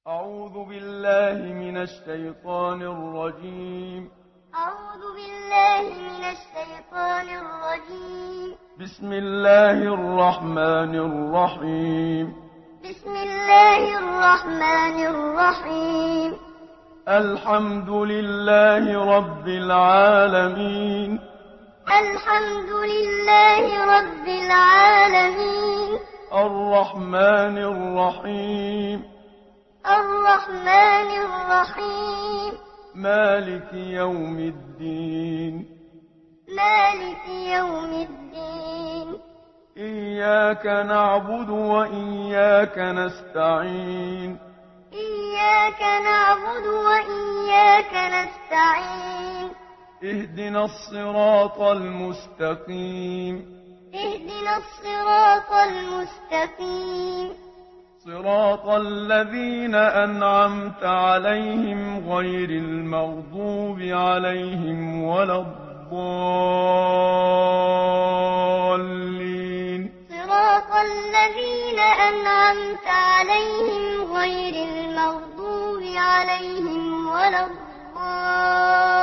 أعوذ بالله من الشيطان الرجيم. أعوذ بالله من الشيطان الرجيم. بسم الله الرحمن الرحيم. بسم الله الرحمن الرحيم. الحمد لله رب العالمين. الحمد لله رب العالمين. الرحمن الرحيم. الرحمن الرحيم. مالك يوم الدين. مالك يوم الدين. إياك نعبد وإياك نستعين. إياك نعبد وإياك نستعين. اهدنا الصراط المستقيم. اهدنا الصراط المستقيم. صراط الذين أنعمت عليهم غير المغضوب عليهم ولا الضالين. صراط الذين أنعمت عليهم غير المغضوب عليهم ولا الضالين.